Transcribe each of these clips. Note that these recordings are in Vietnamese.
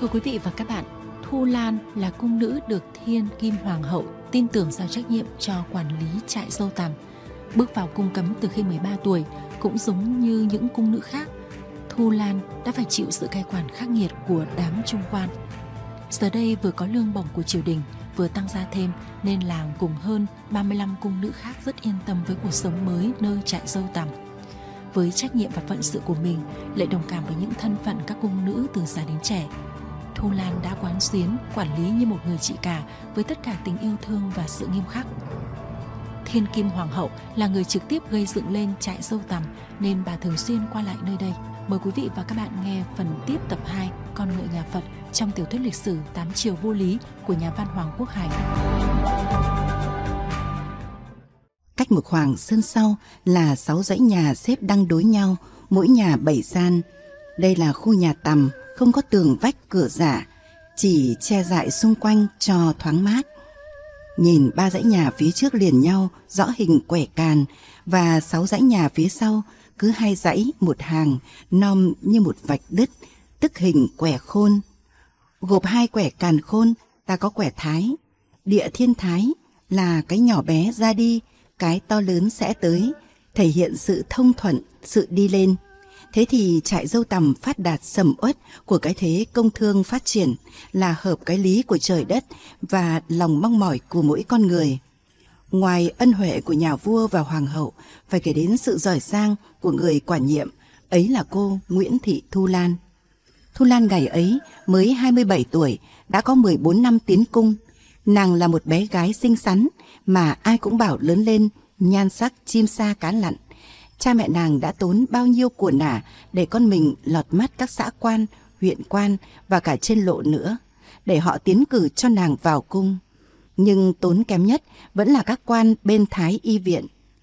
Thưa quý vị và các bạn, Thu Lan là cung nữ được Thiên Kim Hoàng hậu tin tưởng giao trách nhiệm cho quản lý trại Dâu Tằm. Bước vào cung cấm từ khi 13 tuổi, cũng giống như những cung nữ khác, Thu Lan đã phải chịu sự cai quản khắc nghiệt của đám trung quan. Giờ đây vừa có lương bổng của triều đình, vừa tăng gia thêm, nên làng cùng hơn 35 cung nữ khác rất yên tâm với cuộc sống mới nơi trại Dâu Tằm. Với trách nhiệm và phận sự của mình, lại đồng cảm với những thân phận các cung nữ từ già đến trẻ, Thu Lan đã quán xuyến, quản lý như một người chị cả với tất cả tình yêu thương và sự nghiêm khắc. Thiên Kim Hoàng hậu là người trực tiếp gây dựng lên trại Dâu Tằm nên bà thường xuyên qua lại nơi đây. Mời quý vị và các bạn nghe phần tiếp tập 2 Con ngựa nhà Phật trong tiểu thuyết lịch sử 8 triều vô lý của nhà văn Hoàng Quốc Hải. Cách một khoảng sân sau là 6 dãy nhà xếp đăng đối nhau, mỗi nhà 7 gian. Đây là khu nhà tằm, không có tường vách cửa giả, chỉ che dại xung quanh cho thoáng mát. Nhìn 3 dãy nhà phía trước liền nhau rõ hình quẻ càn, và 6 dãy nhà phía sau cứ 2 dãy một hàng, nom như một vạch đứt, tức hình quẻ khôn. Gộp 2 quẻ càn khôn ta có quẻ thái. Địa thiên thái là cái nhỏ bé ra đi, cái to lớn sẽ tới, thể hiện sự thông thuận, sự đi lên. Thế thì trại Dâu Tằm phát đạt sầm uất của cái thế công thương phát triển là hợp cái lý của trời đất và lòng mong mỏi của mỗi con người. Ngoài ân huệ của nhà vua và hoàng hậu, phải kể đến sự giỏi giang của người quản nhiệm, ấy là cô Nguyễn Thị Thu Lan. Thu Lan ngày ấy mới 27 tuổi, đã có 14 năm tiến cung. Nàng là một bé gái xinh xắn mà ai cũng bảo lớn lên nhan sắc chim sa cá lặn. Cha mẹ nàng đã tốn bao nhiêu của nả để con mình lọt mắt các xã quan, huyện quan và cả trên lộ nữa, để họ tiến cử cho nàng vào cung. Nhưng tốn kém nhất vẫn là các quan bên Thái y viện.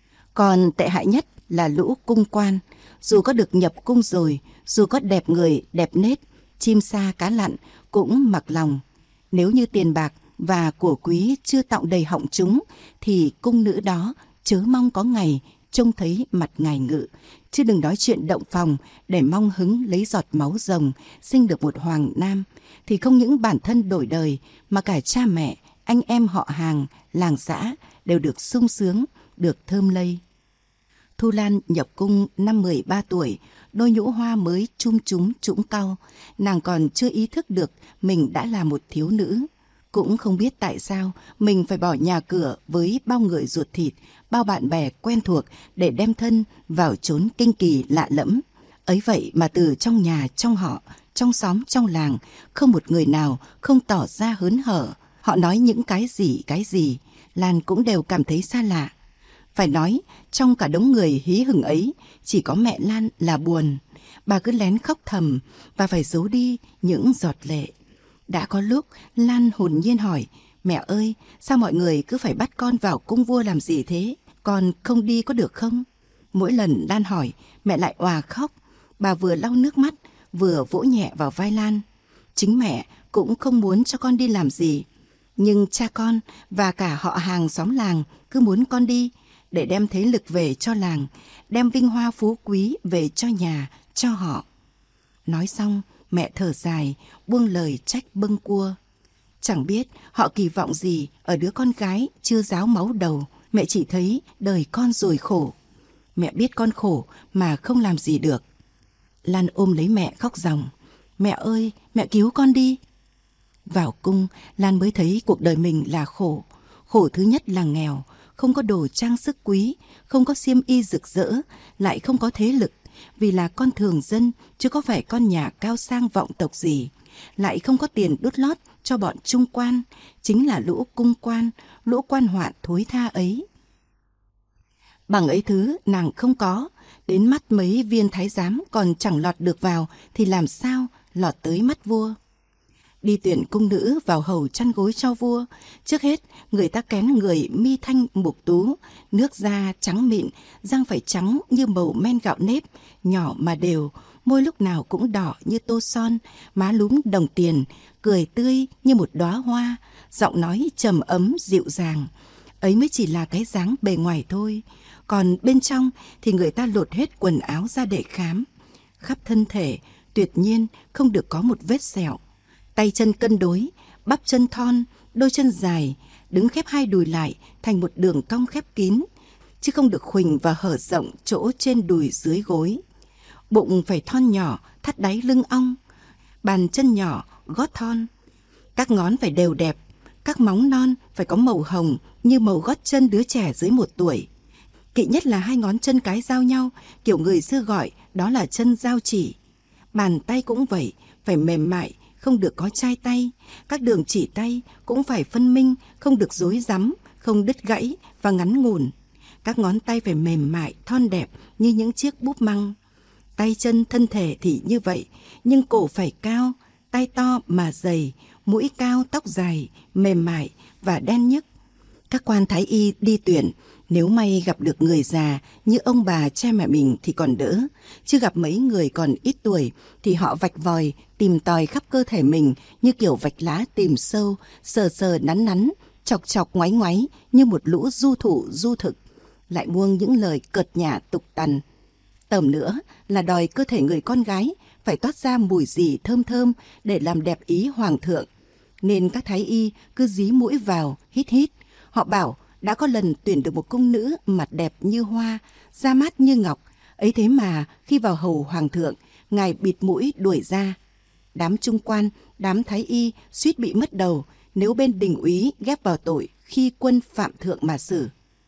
Còn tệ hại nhất là lũ cung quan, dù có được nhập cung rồi, dù có đẹp người, đẹp nết, chim sa cá lặn cũng mặc lòng. Nếu như tiền bạc và của quý chưa tọng đầy họng chúng, thì cung nữ đó chớ mong có ngày trông thấy mặt ngài ngự, chứ đừng nói chuyện động phòng để mong hứng lấy giọt máu rồng sinh được một hoàng nam, thì không những bản thân đổi đời mà cả cha mẹ, anh em họ hàng, làng xã đều được sung sướng, được thơm lây. Thu Lan nhập cung năm 13 tuổi, đôi nhũ hoa mới chum chúm trũng cau, nàng còn chưa ý thức được mình đã là một thiếu nữ. Cũng không biết tại sao mình phải bỏ nhà cửa với bao người ruột thịt, bao bạn bè quen thuộc để đem thân vào chốn kinh kỳ lạ lẫm. Ấy vậy mà từ trong nhà, trong họ, trong xóm, trong làng, không một người nào không tỏ ra hớn hở. Họ nói những cái gì, Lan cũng đều cảm thấy xa lạ. Phải nói, trong cả đống người hí hửng ấy, chỉ có mẹ Lan là buồn. Bà cứ lén khóc thầm và phải giấu đi những giọt lệ. Đã có lúc Lan hồn nhiên hỏi, mẹ ơi, sao mọi người cứ phải bắt con vào cung vua làm gì thế? Con không đi có được không? Mỗi lần Lan hỏi, mẹ lại òa khóc. Bà vừa lau nước mắt, vừa vỗ nhẹ vào vai Lan. Chính mẹ cũng không muốn cho con đi làm gì. Nhưng cha con và cả họ hàng xóm làng cứ muốn con đi để đem thế lực về cho làng, đem vinh hoa phú quý về cho nhà, cho họ. Nói xong, mẹ thở dài, buông lời trách bâng quơ. Chẳng biết họ kỳ vọng gì ở đứa con gái chưa ráo máu đầu. Mẹ chỉ thấy đời con rồi khổ. Mẹ biết con khổ mà không làm gì được. Lan ôm lấy mẹ khóc ròng. Mẹ ơi, mẹ cứu con đi. Vào cung, Lan mới thấy cuộc đời mình là khổ. Khổ thứ nhất là nghèo, không có đồ trang sức quý, không có xiêm y rực rỡ, lại không có thế lực. Vì là con thường dân, chứ có phải con nhà cao sang vọng tộc gì. Lại không có tiền đút lót cho bọn trung quan, chính là lũ cung quan, lũ quan hoạn thối tha ấy. Bằng ấy thứ nàng không có, đến mắt mấy viên thái giám còn chẳng lọt được vào, thì làm sao lọt tới mắt vua. Đi tuyển cung nữ vào hầu chăn gối cho vua, trước hết người ta kén người mi thanh mục tú, nước da trắng mịn, răng phải trắng như màu men gạo nếp, nhỏ mà đều, môi lúc nào cũng đỏ như tô son, má lúm đồng tiền, cười tươi như một đóa hoa, giọng nói trầm ấm dịu dàng. Ấy mới chỉ là cái dáng bề ngoài thôi, còn bên trong thì người ta lột hết quần áo ra để khám. Khắp thân thể tuyệt nhiên không được có một vết sẹo. tay chân cân đối, bắp chân thon, đôi chân dài, đứng khép hai đùi lại thành một đường cong khép kín, chứ không được khuỳnh và hở rộng chỗ trên đùi dưới gối. Bụng phải thon nhỏ, thắt đáy lưng ong, bàn chân nhỏ, gót thon. Các ngón phải đều đẹp, các móng non phải có màu hồng như màu gót chân đứa trẻ dưới 1 tuổi. Kỵ nhất là 2 ngón chân cái giao nhau, kiểu người xưa gọi đó là chân giao chỉ. Bàn tay cũng vậy, phải mềm mại, không được có chai tay. Các đường chỉ tay cũng phải phân minh, không được rối rắm, không đứt gãy và ngắn ngủn. Các ngón tay phải mềm mại, thon đẹp như những chiếc búp măng. Tay chân thân thể thì như vậy, nhưng cổ phải cao, tay to mà dày, mũi cao, tóc dài, mềm mại và đen nhức. Các quan thái y đi tuyển, nếu may gặp được người già như ông bà cha mẹ mình thì còn đỡ, chứ gặp mấy người còn ít tuổi thì họ vạch vòi, tìm tòi khắp cơ thể mình như kiểu vạch lá tìm sâu, sờ sờ nắn nắn, chọc chọc ngoáy ngoáy như một lũ du thủ du thực, lại buông những lời cợt nhả tục tằn. Tầm nữa là đòi cơ thể người con gái phải toát ra mùi gì thơm thơm để làm đẹp ý hoàng thượng, nên các thái y cứ dí mũi vào hít hít. Họ bảo đã có lần tuyển được một cung nữ mặt đẹp như hoa, da mát như ngọc, ấy thế mà khi vào hầu hoàng thượng, ngài bịt mũi đuổi ra. Đám trung quan, đám thái y suýt bị mất đầu nếu bên đình úy ghép vào tội khi quân phạm thượng mà xử.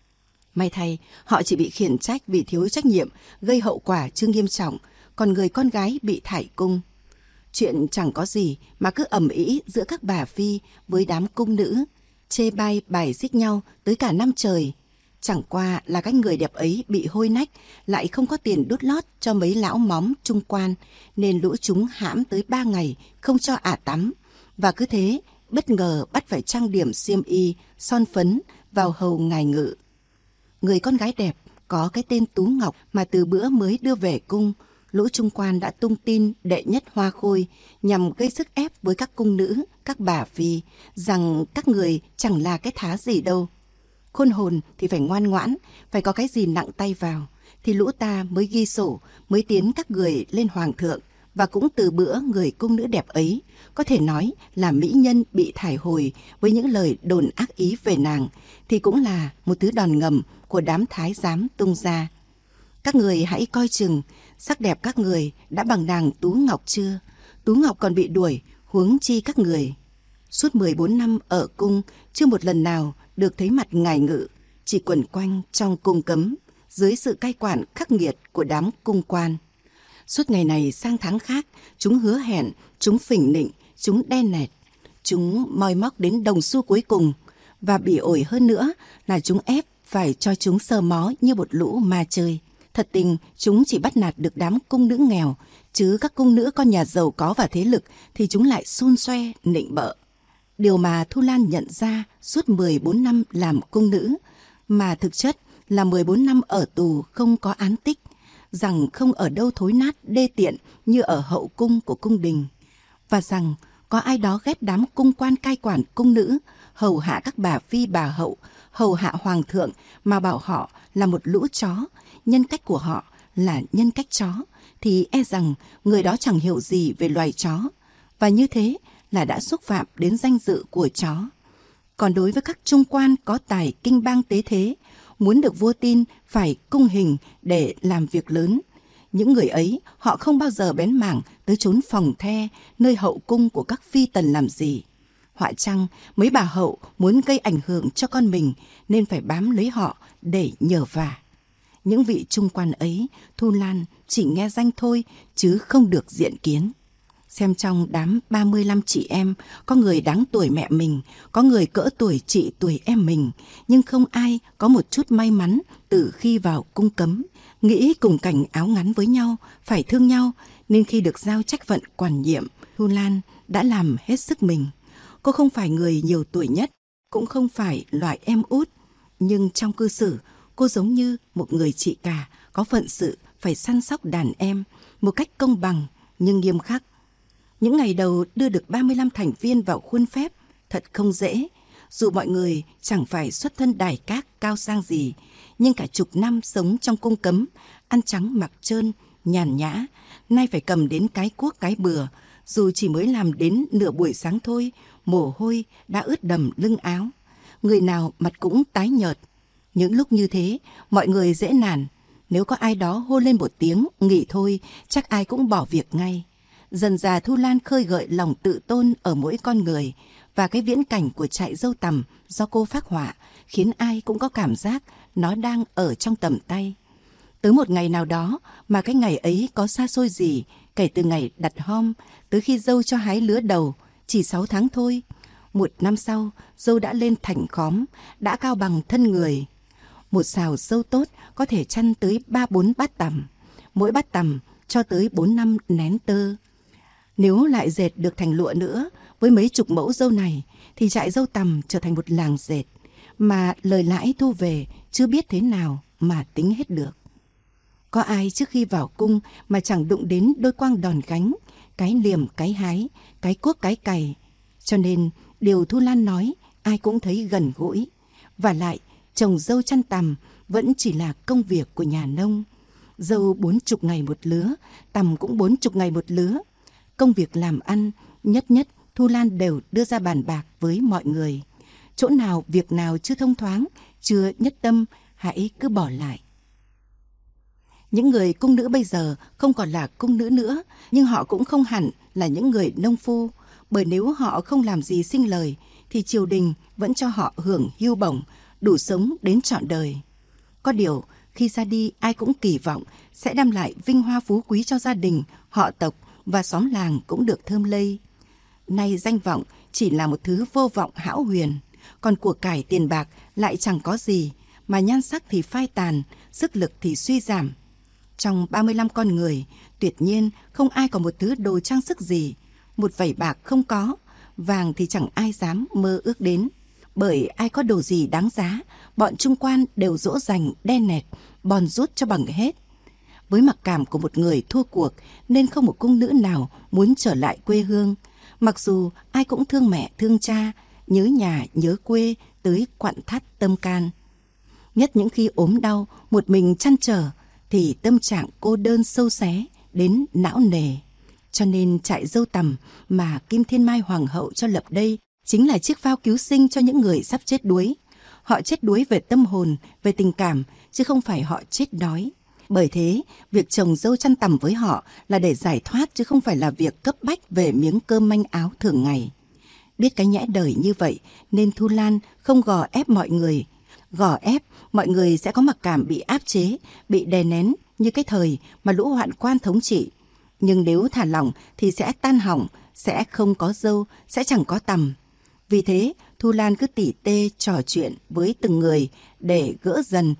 May thay, họ chỉ bị khiển trách vì thiếu trách nhiệm, gây hậu quả chưa nghiêm trọng, còn người con gái bị thải cung. Chuyện chẳng có gì mà cứ ầm ĩ giữa các bà phi với đám cung nữ, chê bai bài xích nhau tới cả năm trời. Chẳng qua là cái người đẹp ấy bị hôi nách, lại không có tiền đút lót cho mấy lão móm trung quan, nên lũ chúng hãm tới 3 ngày không cho ả tắm, và cứ thế bất ngờ bắt phải trang điểm xiêm y, son phấn vào hầu ngài ngự. Người con gái đẹp có cái tên Tú Ngọc mà từ bữa mới đưa về cung, lũ trung quan đã tung tin đệ nhất hoa khôi nhằm gây sức ép với các cung nữ, các bà phi rằng các người chẳng là cái thá gì đâu. Khôn hồn thì phải ngoan ngoãn, phải có cái gì nặng tay vào thì lũ ta mới ghi sổ, mới tiến các người lên hoàng thượng. Và cũng từ bữa người cung nữ đẹp ấy có thể nói là mỹ nhân bị thải hồi với những lời đồn ác ý về nàng, thì cũng là một thứ đòn ngầm của đám thái giám tung ra. Các người hãy coi chừng, sắc đẹp các người đã bằng nàng Tú Ngọc chưa? Tú Ngọc còn bị đuổi, huống chi các người. Suốt 14 năm ở cung, chưa một lần nào được thấy mặt ngài ngự, chỉ quẩn quanh trong cung cấm, dưới sự cai quản khắc nghiệt của đám cung quan. Suốt ngày này sang tháng khác, chúng hứa hẹn, chúng phỉnh nịnh, chúng đen nẹt, chúng moi móc đến đồng xu cuối cùng, và bỉ ổi hơn nữa là chúng ép phải cho chúng sờ mó như một lũ ma chơi. Thật tình, chúng chỉ bắt nạt được đám cung nữ nghèo, chứ các cung nữ con nhà giàu có và thế lực thì chúng lại xun xoe, nịnh bợ. Điều mà Thu Lan nhận ra suốt 14 năm làm cung nữ, mà thực chất là 14 năm ở tù không có án tích, rằng không ở đâu thối nát đê tiện như ở hậu cung của cung đình, và rằng có ai đó ghét đám cung quan cai quản cung nữ, hầu hạ các bà phi bà hậu, hầu hạ hoàng thượng mà bảo họ là một lũ chó, nhân cách của họ là nhân cách chó, thì e rằng người đó chẳng hiểu gì về loài chó, và như thế là đã xúc phạm đến danh dự của chó. Còn đối với các trung quan có tài kinh bang tế thế, muốn được vua tin phải cung hình để làm việc lớn, những người ấy họ không bao giờ bén mảng tới chốn phòng the nơi hậu cung của các phi tần làm gì. Họa chăng mấy bà hậu muốn gây ảnh hưởng cho con mình nên phải bám lấy họ để nhờ vả. Những vị trung quan ấy Thu Lan chỉ nghe danh thôi chứ không được diện kiến. Xem trong đám 35 chị em, có người đáng tuổi mẹ mình, có người cỡ tuổi chị tuổi em mình, nhưng không ai có một chút may mắn từ khi vào cung cấm, nghĩ cùng cảnh áo ngắn với nhau, phải thương nhau, nên khi được giao trách phận quản nhiệm, Thu Lan đã làm hết sức mình. Cô không phải người nhiều tuổi nhất, cũng không phải loại em út, nhưng trong cư xử, cô giống như một người chị cả, có phận sự phải săn sóc đàn em, một cách công bằng nhưng nghiêm khắc. Những ngày đầu đưa được 35 thành viên vào khuôn phép thật không dễ. Dù mọi người chẳng phải xuất thân đài các cao sang gì, nhưng cả chục năm sống trong cung cấm, ăn trắng mặc trơn, nhàn nhã, nay phải cầm đến cái cuốc cái bừa, Dù chỉ mới làm đến nửa buổi sáng thôi, mồ hôi đã ướt đầm lưng áo. Người nào mặt cũng tái nhợt. Những lúc như thế, mọi người dễ nản. Nếu có ai đó hô lên một tiếng nghỉ thôi, chắc ai cũng bỏ việc ngay. Dần dà Thu Lan khơi gợi lòng tự tôn ở mỗi con người, và cái viễn cảnh của trại dâu tằm do cô phác họa khiến ai cũng có cảm giác nó đang ở trong tầm tay. Tới một ngày nào đó, mà cái ngày ấy có xa xôi gì, kể từ ngày đặt hom tới khi dâu cho hái lứa đầu, chỉ 6 tháng thôi. 1 năm sau, dâu đã lên thành khóm, đã cao bằng thân người. Một xào dâu tốt có thể chăn tới 3-4 bát tằm, mỗi bát tằm cho tới 4-5 nén tơ. Nếu lại dệt được thành lụa nữa, với mấy chục mẫu dâu này, thì trại dâu tằm trở thành một làng dệt, mà lời lãi thu về chưa biết thế nào mà tính hết được. Có ai trước khi vào cung mà chẳng đụng đến đôi quang đòn gánh, cái liềm cái hái, cái cuốc cái cày. Cho nên điều Thu Lan nói ai cũng thấy gần gũi. Và lại trồng dâu chăn tằm vẫn chỉ là công việc của nhà nông. Dâu 40 ngày một lứa, tằm cũng 40 ngày một lứa. Công việc làm ăn nhất Thu Lan đều đưa ra bàn bạc với mọi người. Chỗ nào việc nào chưa thông thoáng, chưa nhất tâm, hãy cứ bỏ lại. Những người cung nữ bây giờ không còn là cung nữ nữa, nhưng họ cũng không hẳn là những người nông phu, bởi nếu họ không làm gì sinh lời thì triều đình vẫn cho họ hưởng hưu bổng, đủ sống đến trọn đời. Có điều, khi ra đi ai cũng kỳ vọng sẽ đem lại vinh hoa phú quý cho gia đình, họ tộc và xóm làng cũng được thơm lây. Nay danh vọng chỉ là một thứ vô vọng hão huyền, còn của cải tiền bạc lại chẳng có gì, mà nhan sắc thì phai tàn, sức lực thì suy giảm. Trong 35 con người, tuyệt nhiên không ai có một thứ đồ trang sức gì. Một vẩy bạc không có, vàng thì chẳng ai dám mơ ước đến. Bởi ai có đồ gì đáng giá, bọn trung quan đều dỗ dành, đe nẹt, bòn rút cho bằng hết. Với mặc cảm của một người thua cuộc, nên không một cung nữ nào muốn trở lại quê hương. Mặc dù ai cũng thương mẹ, thương cha, nhớ nhà, nhớ quê, tới quặn thắt tâm can. Nhất những khi ốm đau, một mình trăn trở, thì tâm trạng cô đơn sâu xé đến não nề. Cho nên trại dâu tằm mà Kim Thiên Mai Hoàng hậu cho lập đây chính là chiếc phao cứu sinh cho những người sắp chết đuối. Họ chết đuối về tâm hồn, về tình cảm, chứ không phải họ chết đói. Bởi thế, việc trồng dâu chăn tằm với họ là để giải thoát, chứ không phải là việc cấp bách về miếng cơm manh áo thường ngày. Biết cái nhẽ đời như vậy nên Thu Lan không gò ép mọi người. Gò ép, mọi người sẽ có mặc cảm bị áp chế, bị đè nén như cái thời mà lũ hoạn quan thống trị. Nhưng nếu thả lỏng thì sẽ tan hỏng, sẽ không có dâu, sẽ chẳng có tằm. Vì thế, Thu Lan cứ tỉ tê trò chuyện với từng người để gỡ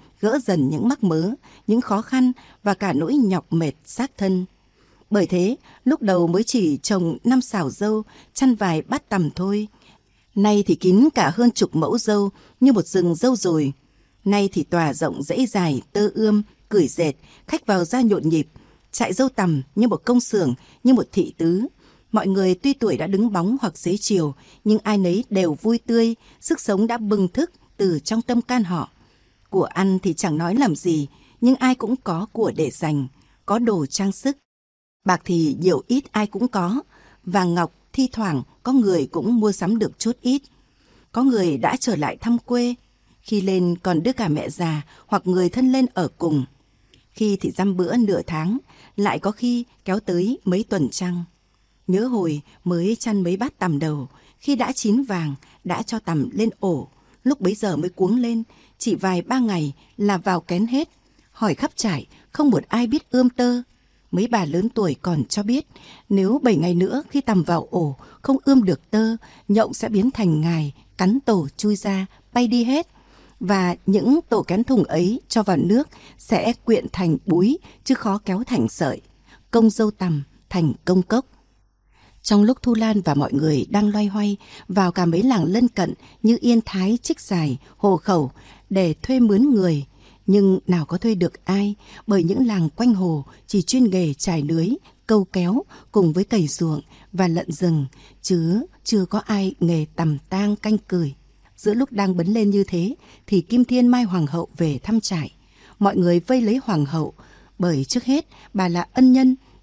dần những mắc mớ, những khó khăn và cả nỗi nhọc mệt xác thân. Bởi thế, lúc đầu mới chỉ trồng 5 xào dâu, chăn vài bát tằm thôi. Nay thì kín cả hơn 10 mẫu dâu như một rừng dâu rồi. Nay thì tòa rộng dãy dài, tơ ươm, cửi dệt, khách vào ra nhộn nhịp. Trại dâu tằm như một công xưởng, như một thị tứ. Mọi người tuy tuổi đã đứng bóng hoặc xế chiều, nhưng ai nấy đều vui tươi, sức sống đã bừng thức từ trong tâm can họ. Của ăn thì chẳng nói làm gì, nhưng ai cũng có của để dành, có đồ trang sức. Bạc thì nhiều ít ai cũng có, vàng ngọc thi thoảng có người cũng mua sắm được chút ít. Có người đã trở lại thăm quê, khi lên còn đưa cả mẹ già hoặc người thân lên ở cùng. Khi thì dăm bữa nửa tháng, lại có khi kéo tới mấy tuần trăng. Nhớ hồi mới chăn mấy bát tằm đầu, khi đã chín vàng, đã cho tằm lên ổ, lúc bấy giờ mới cuống lên, chỉ vài 3 ngày là vào kén hết. Hỏi khắp trại, không một ai biết ươm tơ. Mấy bà lớn tuổi còn cho biết, nếu 7 ngày nữa khi tằm vào ổ không ươm được tơ, nhộng sẽ biến thành ngài, cắn tổ chui ra, bay đi hết. Và những tổ kén thùng ấy cho vào nước sẽ quyện thành búi, chứ khó kéo thành sợi. Công dâu tằm thành công cốc. Trong lúc Thu Lan và mọi người đang loay hoay vào cả mấy làng lân cận như Yên Thái, Trích Giải, Hồ Khẩu để thuê mướn người, nhưng nào có thuê được ai, bởi những làng quanh hồ chỉ chuyên nghề trải lưới, câu kéo cùng với cày ruộng và lợn rừng, chứ chưa có ai nghề tằm tang canh cửi. Giữa lúc đang bấn lên như thế thì Kim Thiên Mai Hoàng hậu về thăm trại. Mọi người vây lấy Hoàng hậu, bởi trước hết bà là ân nhân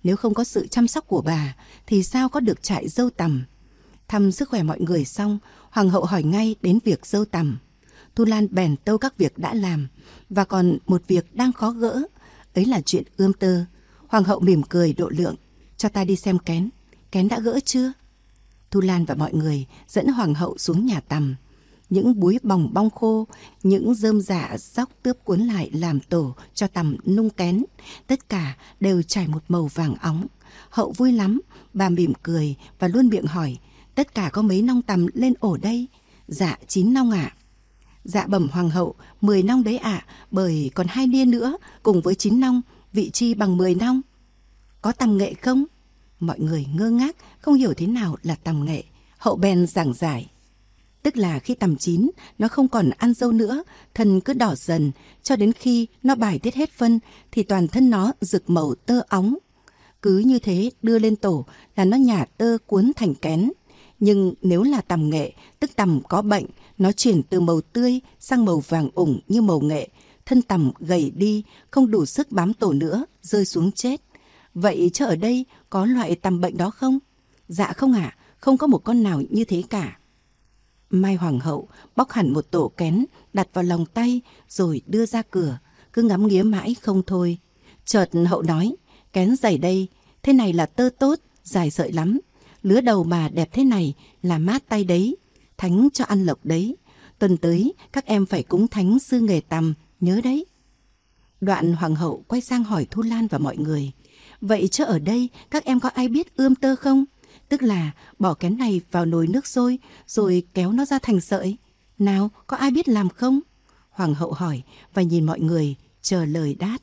Nếu không có sự chăm sóc của bà thì sao có được trại dâu tằm. Thăm sức khỏe mọi người xong, hoàng hậu hỏi ngay đến việc dâu tằm. Thu Lan bèn tâu các việc đã làm, và còn một việc đang khó gỡ, ấy là chuyện ươm tơ. Hoàng hậu mỉm cười độ lượng: cho ta đi xem kén. Kén đã gỡ chưa? Thu Lan và mọi người dẫn hoàng hậu xuống nhà tằm. Những búi bòng bong khô, những rơm rạ róc tướp cuốn lại làm tổ cho tằm nung kén. Tất cả đều trải một màu vàng óng. Hậu vui lắm, bà mỉm cười và luôn miệng hỏi: tất cả có mấy nong tằm lên ổ đây? Dạ 9 nong ạ. Dạ bẩm hoàng hậu, 10 nong đấy ạ, bởi còn 2 nia nữa cùng với 9 nong, vị chi bằng 10 nong. Có tằm nghệ không? Mọi người ngơ ngác, không hiểu thế nào là tằm nghệ. Hậu bèn giảng giải: tức là khi tằm chín, nó không còn ăn dâu nữa, thân cứ đỏ dần, cho đến khi nó bài tiết hết phân thì toàn thân nó rực màu tơ óng. Cứ như thế đưa lên tổ là nó nhả tơ cuốn thành kén. Nhưng nếu là tằm nghệ, tức tằm có bệnh, nó chuyển từ màu tươi sang màu vàng ủng như màu nghệ, thân tằm gầy đi, không đủ sức bám tổ nữa, rơi xuống chết. Vậy chứ ở đây có loại tằm bệnh đó không? Dạ không ạ, không có một con nào như thế cả. Mai hoàng hậu bóc hẳn một tổ kén đặt vào lòng tay rồi đưa ra cửa, cứ ngắm nghía mãi không thôi. Chợt hậu nói: kén dày đây, thế này là tơ tốt, dài sợi lắm. Lứa đầu mà đẹp thế này là mát tay đấy, thánh cho ăn lộc đấy. Tuần tới các em phải cúng thánh sư nghề tằm, nhớ đấy. Đoạn hoàng hậu quay sang hỏi Thu Lan và mọi người: vậy chứ ở đây các em có ai biết ươm tơ không? Tức là bỏ kén này vào nồi nước sôi rồi kéo nó ra thành sợi. Nào, có ai biết làm không? Hoàng hậu hỏi và nhìn mọi người chờ lời đáp.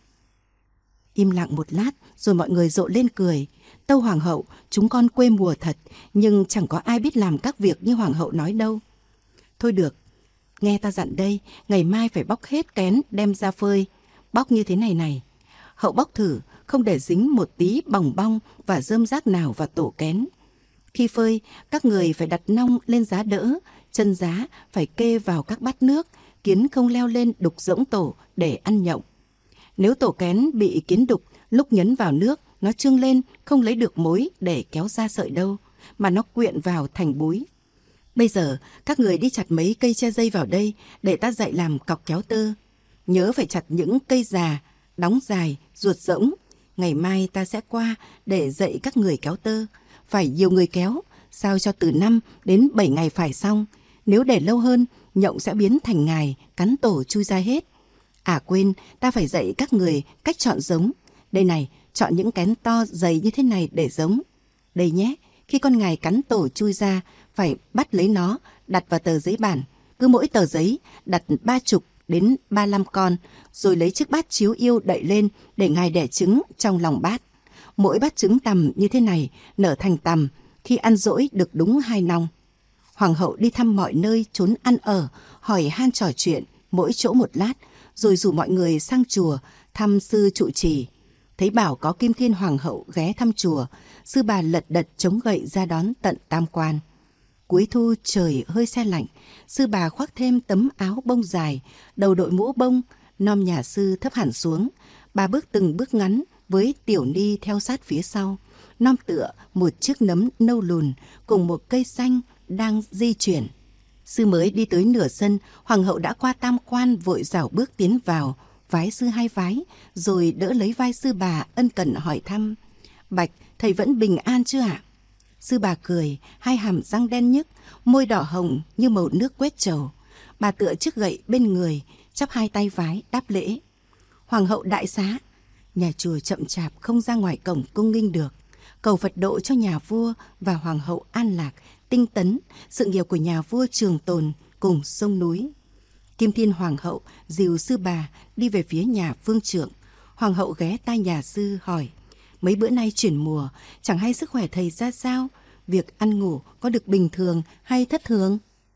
Im lặng một lát rồi mọi người rộ lên cười. Tâu hoàng hậu, chúng con quê mùa thật, nhưng chẳng có ai biết làm các việc như hoàng hậu nói đâu. Thôi được, nghe ta dặn đây, ngày mai phải bóc hết kén đem ra phơi. Bóc như thế này này. Hậu bóc thử, không để dính một tí bòng bong và rơm rác nào vào tổ kén. Khi phơi, các người phải đặt nong lên giá đỡ, chân giá phải kê vào các bát nước, kiến không leo lên đục rỗng tổ để ăn nhộng. Nếu tổ kén bị kiến đục, lúc nhấn vào nước, nó trương lên, không lấy được mối để kéo ra sợi đâu, mà nó quyện vào thành búi. Bây giờ, các người đi chặt mấy cây tre dây vào đây để ta dạy làm cọc kéo tơ. Nhớ phải chặt những cây già, đóng dài, ruột rỗng. Ngày mai ta sẽ qua để dạy các người kéo tơ. Phải nhiều người kéo, sao cho từ 5 đến 7 ngày phải xong. Nếu để lâu hơn, nhộng sẽ biến thành ngài, cắn tổ chui ra hết. À quên, ta phải dạy các người cách chọn giống. Đây này, chọn những kén to dày như thế này để giống. Đây nhé, khi con ngài cắn tổ chui ra, phải bắt lấy nó, đặt vào tờ giấy bản. Cứ mỗi tờ giấy đặt 30 đến 35 con, rồi lấy chiếc bát chiếu yêu đậy lên để ngài đẻ trứng trong lòng bát. Mỗi bát trứng tằm như thế này nở thành tằm, khi ăn dỗi được đúng 2 nong. Hoàng hậu đi thăm mọi nơi trốn ăn ở, hỏi han trò chuyện, mỗi chỗ một lát, rồi rủ mọi người sang chùa thăm sư trụ trì. Thấy bảo có Kim Thiên hoàng hậu ghé thăm chùa, sư bà lật đật chống gậy ra đón tận tam quan. Cuối thu trời hơi se lạnh, sư bà khoác thêm tấm áo bông dài, đầu đội mũ bông, nom nhà sư thấp hẳn xuống. Bà bước từng bước ngắn với Tiểu Ni theo sát phía sau, nom tựa một chiếc nấm nâu lùn cùng một cây xanh đang di chuyển. Sư mới đi tới nửa sân, hoàng hậu đã qua tam quan vội rảo bước tiến vào, vái sư 2 vái, rồi đỡ lấy vai sư bà ân cần hỏi thăm: Bạch, thầy vẫn bình an chưa ạ? Sư bà cười, 2 hàm răng đen nhức, môi đỏ hồng như màu nước quét trầu. Bà tựa chiếc gậy bên người, chắp 2 tay vái đáp lễ. Hoàng hậu đại xá. Nhà chùa chậm chạp không ra ngoài cổng cung nghinh được. Cầu Phật độ cho nhà vua và hoàng hậu an lạc, tinh tấn, sự nghiệp của nhà vua trường tồn cùng sông núi. Kim Thiên hoàng hậu dìu sư bà đi về phía nhà phương trượng. Hoàng hậu ghé tai nhà sư hỏi: mấy bữa nay chuyển mùa, chẳng hay sức khỏe thầy ra sao? Việc ăn ngủ có được bình thường hay thất thường?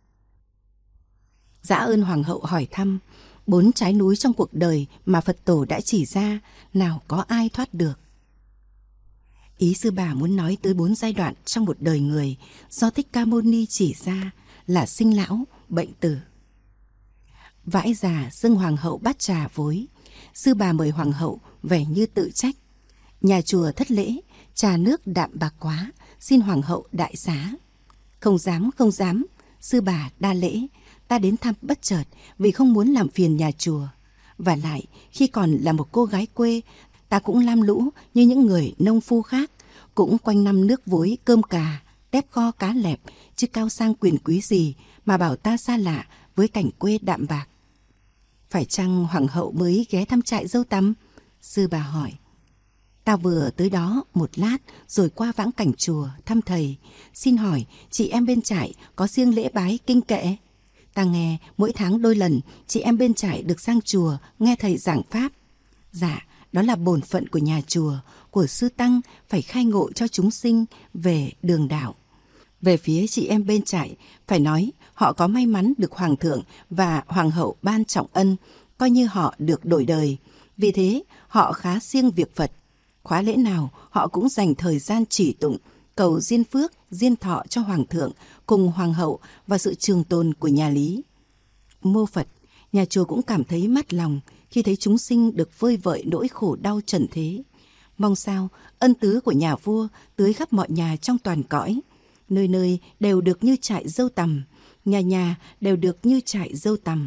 Dã ơn hoàng hậu hỏi thăm. 4 trái núi trong cuộc đời mà Phật tổ đã chỉ ra, nào có ai thoát được. Ý sư bà muốn nói tới 4 giai đoạn trong một đời người do Thích Ca Mâu Ni chỉ ra là sinh lão, bệnh tử. Vãi già dâng hoàng hậu bát trà vối. Sư bà mời hoàng hậu vẻ như tự trách: Nhà chùa thất lễ, trà nước đạm bạc quá, xin hoàng hậu đại xá. Không dám, không dám, sư bà đa lễ, ta đến thăm bất chợt vì không muốn làm phiền nhà chùa. Và lại, khi còn là một cô gái quê, ta cũng lam lũ như những người nông phu khác, cũng quanh năm nước vối cơm cà, tép kho cá lẹp, chứ cao sang quyền quý gì mà bảo ta xa lạ với cảnh quê đạm bạc. Phải chăng hoàng hậu mới ghé thăm trại dâu tằm? Sư bà hỏi. Ta vừa tới đó một lát rồi qua vãng cảnh chùa thăm thầy. Xin hỏi chị em bên trại có siêng lễ bái kinh kệ? Ta nghe mỗi tháng đôi lần chị em bên trại được sang chùa nghe thầy giảng pháp. Dạ, đó là bổn phận của nhà chùa, của sư tăng phải khai ngộ cho chúng sinh về đường đạo. Về phía chị em bên trại, phải nói họ có may mắn được hoàng thượng và hoàng hậu ban trọng ân, coi như họ được đổi đời. Vì thế, họ khá siêng việc Phật. Khóa lễ nào, họ cũng dành thời gian chỉ tụng, cầu diên phước, diên thọ cho hoàng thượng, cùng hoàng hậu và sự trường tồn của nhà Lý. Mô Phật, nhà chùa cũng cảm thấy mát lòng khi thấy chúng sinh được vơi vợi nỗi khổ đau trần thế. Mong sao ân tứ của nhà vua tưới khắp mọi nhà trong toàn cõi, nơi nơi đều được như trại dâu tằm, nhà nhà đều được như trại dâu tằm.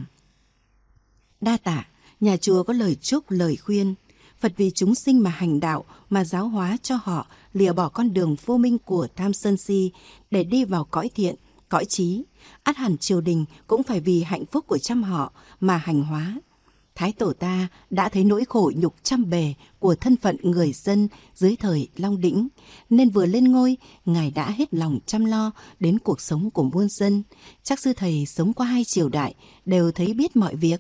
Đa tạ, nhà chùa có lời chúc, lời khuyên. Phật vì chúng sinh mà hành đạo, mà giáo hóa cho họ lìa bỏ con đường vô minh của tham sân si để đi vào cõi thiện, cõi trí. Ắt hẳn triều đình cũng phải vì hạnh phúc của trăm họ mà hành hóa. Thái tổ ta đã thấy nỗi khổ nhục trăm bề của thân phận người dân dưới thời Long Đĩnh, nên vừa lên ngôi, Ngài đã hết lòng chăm lo đến cuộc sống của muôn dân. Chắc sư thầy sống qua 2 triều đại đều thấy biết mọi việc.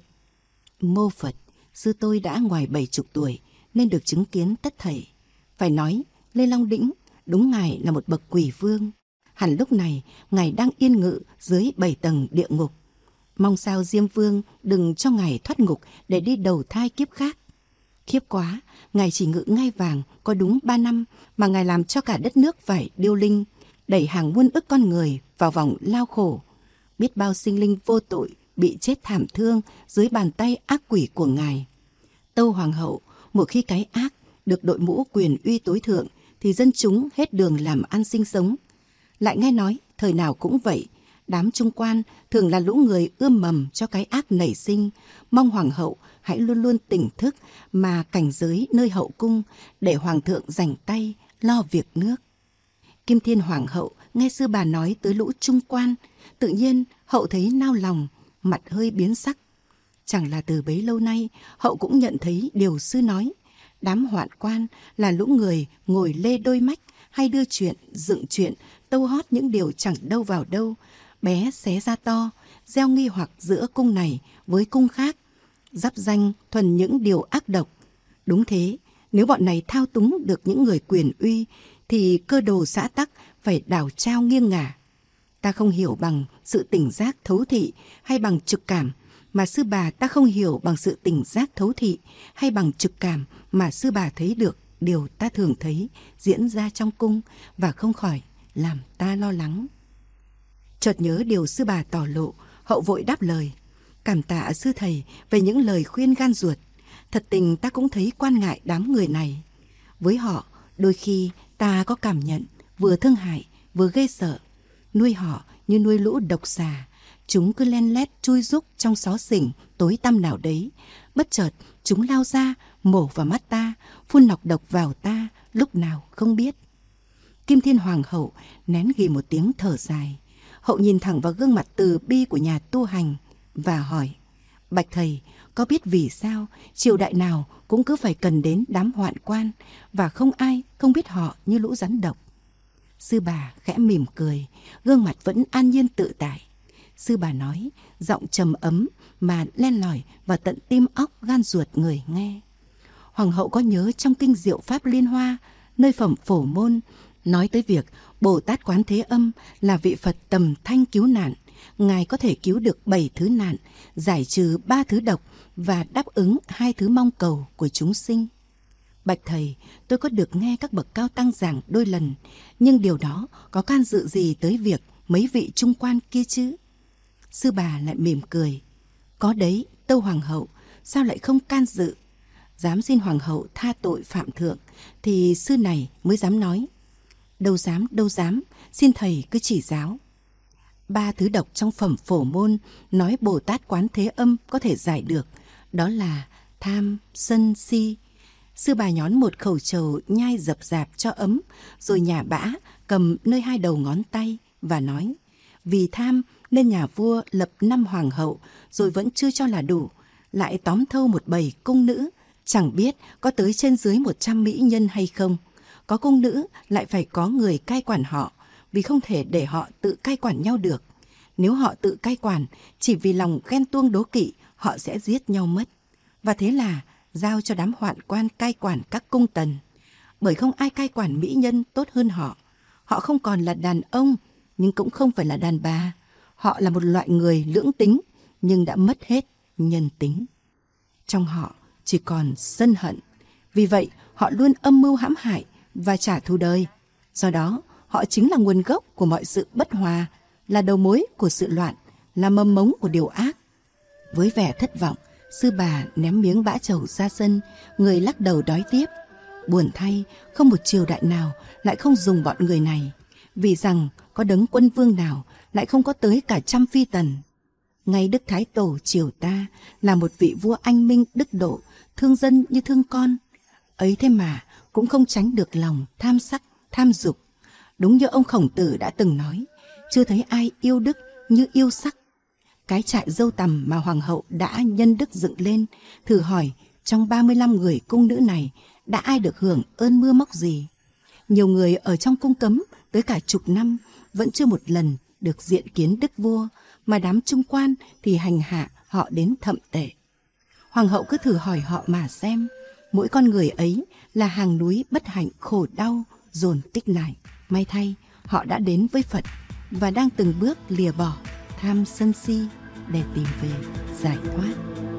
Mô Phật, sư tôi đã ngoài 70 tuổi nên được chứng kiến tất thảy. Phải nói, Lê Long Đĩnh đúng Ngài là một bậc quỷ vương. Hẳn lúc này Ngài đang yên ngự dưới 7 tầng địa ngục. Mong sao Diêm Vương đừng cho Ngài thoát ngục để đi đầu thai kiếp khác. Khiếp quá, Ngài chỉ ngự ngai vàng có đúng 3 năm mà Ngài làm cho cả đất nước phải điêu linh, đẩy hàng muôn ức con người vào vòng lao khổ. Biết bao sinh linh vô tội bị chết thảm thương dưới bàn tay ác quỷ của Ngài. Tâu Hoàng hậu, một khi cái ác được đội mũ quyền uy tối thượng thì dân chúng hết đường làm ăn sinh sống. Lại nghe nói thời nào cũng vậy, đám trung quan thường là lũ người ươm mầm cho cái ác nảy sinh. Mong hoàng hậu hãy luôn luôn tỉnh thức mà cảnh giới nơi hậu cung để hoàng thượng rảnh tay lo việc nước. Kim Thiên hoàng hậu nghe sư bà nói tới lũ trung quan, tự nhiên hậu thấy nao lòng, mặt hơi biến sắc. Chẳng là từ bấy lâu nay hậu cũng nhận thấy điều sư nói. Đám hoạn quan là lũ người ngồi lê đôi mách, hay đưa chuyện, dựng chuyện, tâu hót những điều chẳng đâu vào đâu, bé xé ra to, gieo nghi hoặc giữa cung này với cung khác, giáp danh thuần những điều ác độc. Đúng thế, nếu bọn này thao túng được những người quyền uy, thì cơ đồ xã tắc phải đảo trao nghiêng ngả. Ta không hiểu bằng sự tỉnh giác thấu thị hay bằng trực cảm, mà sư bà ta không hiểu bằng sự tỉnh giác thấu thị hay bằng trực cảm mà sư bà thấy được điều ta thường thấy diễn ra trong cung và không khỏi làm ta lo lắng. Chợt nhớ điều sư bà tỏ lộ, hậu vội đáp lời. Cảm tạ sư thầy về những lời khuyên gan ruột. Thật tình ta cũng thấy quan ngại đám người này. Với họ, đôi khi ta có cảm nhận vừa thương hại vừa ghê sợ. Nuôi họ như nuôi lũ độc xà. Chúng cứ len lét chui rúc trong xó xỉnh tối tăm nào đấy. Bất chợt chúng lao ra mổ vào mắt ta, phun nọc độc vào ta lúc nào không biết. Kim Thiên hoàng hậu nén ghì một tiếng thở dài. Hậu nhìn thẳng vào gương mặt từ bi của nhà tu hành và hỏi: Bạch thầy, có biết vì sao triều đại nào cũng cứ phải cần đến đám hoạn quan và không ai không biết họ như lũ rắn độc? Sư bà khẽ mỉm cười, gương mặt vẫn an nhiên tự tại. Sư bà nói, giọng trầm ấm mà len lỏi vào tận tim óc gan ruột người nghe. Hoàng hậu có nhớ trong kinh Diệu Pháp Liên Hoa, nơi phẩm Phổ Môn, nói tới việc Bồ Tát Quán Thế Âm là vị Phật tầm thanh cứu nạn. Ngài có thể cứu được 7 thứ nạn, giải trừ 3 thứ độc và đáp ứng 2 thứ mong cầu của chúng sinh. Bạch thầy, tôi có được nghe các bậc cao tăng giảng đôi lần, nhưng điều đó có can dự gì tới việc mấy vị trung quan kia chứ? Sư bà lại mỉm cười. Có đấy, tâu hoàng hậu, sao lại không can dự? dám xin hoàng hậu tha tội phạm thượng, thì sư này mới dám nói. Đâu dám, xin thầy cứ chỉ giáo. 3 thứ độc trong phẩm Phổ Môn nói Bồ Tát Quán Thế Âm có thể giải được, đó là tham, sân, si. Sư bà nhón một khẩu trầu nhai dập dạp cho ấm, rồi nhả bã cầm nơi 2 đầu ngón tay và nói: vì tham nên nhà vua lập 5 hoàng hậu rồi vẫn chưa cho là đủ, lại tóm thâu một bầy cung nữ, chẳng biết có tới trên dưới 100 mỹ nhân hay không. Có cung nữ lại phải có người cai quản họ, vì không thể để họ tự cai quản nhau được. Nếu họ tự cai quản, chỉ vì lòng ghen tuông đố kỵ, họ sẽ giết nhau mất. Và thế là giao cho đám hoạn quan cai quản các cung tần. Bởi không ai cai quản mỹ nhân tốt hơn họ. Họ không còn là đàn ông, nhưng cũng không phải là đàn bà. Họ là một loại người lưỡng tính, nhưng đã mất hết nhân tính. Trong họ chỉ còn sân hận. Vì vậy, họ luôn âm mưu hãm hại và trả thù đời. Do đó, họ chính là nguồn gốc của mọi sự bất hòa, là đầu mối của sự loạn, là mầm mống của điều ác. Với vẻ thất vọng, sư bà ném miếng bã trầu ra sân, người lắc đầu đói tiếp. Buồn thay, không một triều đại nào lại không dùng bọn người này, vì rằng có đấng quân vương nào lại không có tới cả 100 phi tần. Ngay Đức Thái Tổ triều ta là một vị vua anh minh đức độ, thương dân như thương con. Ấy thế mà cũng không tránh được lòng tham sắc, tham dục. Đúng như ông Khổng Tử đã từng nói, chưa thấy ai yêu đức như yêu sắc. Cái trại dâu tằm mà hoàng hậu đã nhân đức dựng lên, thử hỏi trong 35 người cung nữ này đã ai được hưởng ơn mưa móc gì? Nhiều người ở trong cung cấm tới cả 10 năm vẫn chưa một lần được diện kiến đức vua, mà đám trung quan thì hành hạ họ đến thậm tệ. Hoàng hậu cứ thử hỏi họ mà xem, mỗi con người ấy là hàng núi bất hạnh khổ đau dồn tích lại. May thay, họ đã đến với Phật và đang từng bước lìa bỏ tham sân si để tìm về giải thoát.